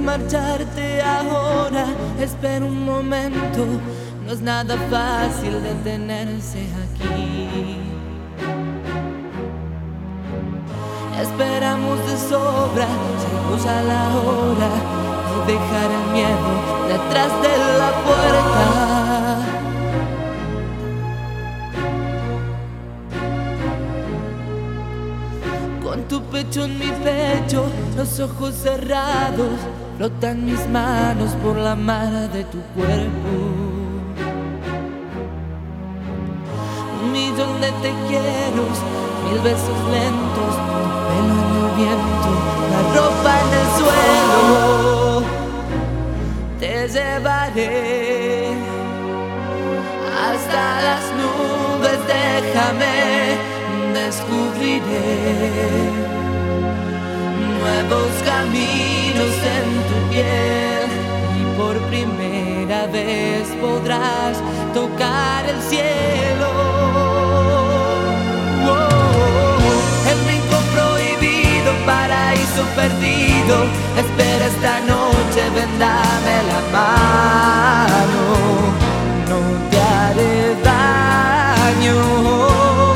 marcharte ahora, espera un momento, no es nada fácil detenerse aquí. Esperamos de sobra, llegamos a la hora de dejar el miedo detrás de la puerta. Con tu pecho en mi pecho, los ojos cerrados, flotan mis manos por la mar de tu cuerpo. Un millón de te quiero, 1000 besos lentos, tu pelo en el viento, la ropa en el suelo. Te llevaré hasta las nubes, déjame. Descubriré nuevos caminos en tu piel y por primera vez podrás tocar el cielo. El rincón prohibido, paraíso perdido, espera esta noche, ven dame la mano, no te haré daño.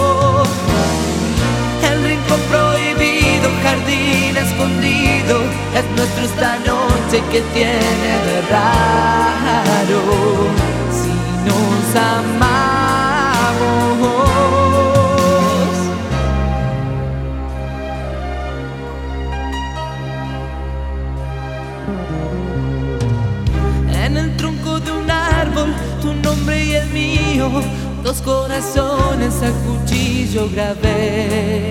Jardín escondido, es nuestro esta noche, que tiene de raro si nos amamos. En el tronco de un árbol, tu nombre y el mío, dos corazones a cuchillo grabé.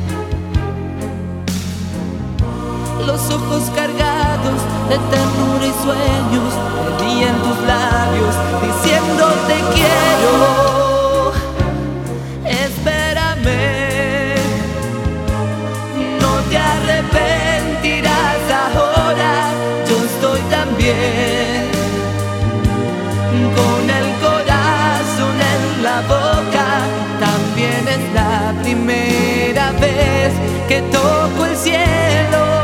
Los ojos cargados de ternura y sueños, te vi en tus labios diciendo te quiero. Espérame, no te arrepentirás ahora, yo estoy también con el corazón en la boca. También es la primera vez que toco el cielo.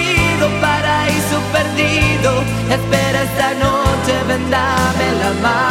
Espera esta noche, ven dame la mano.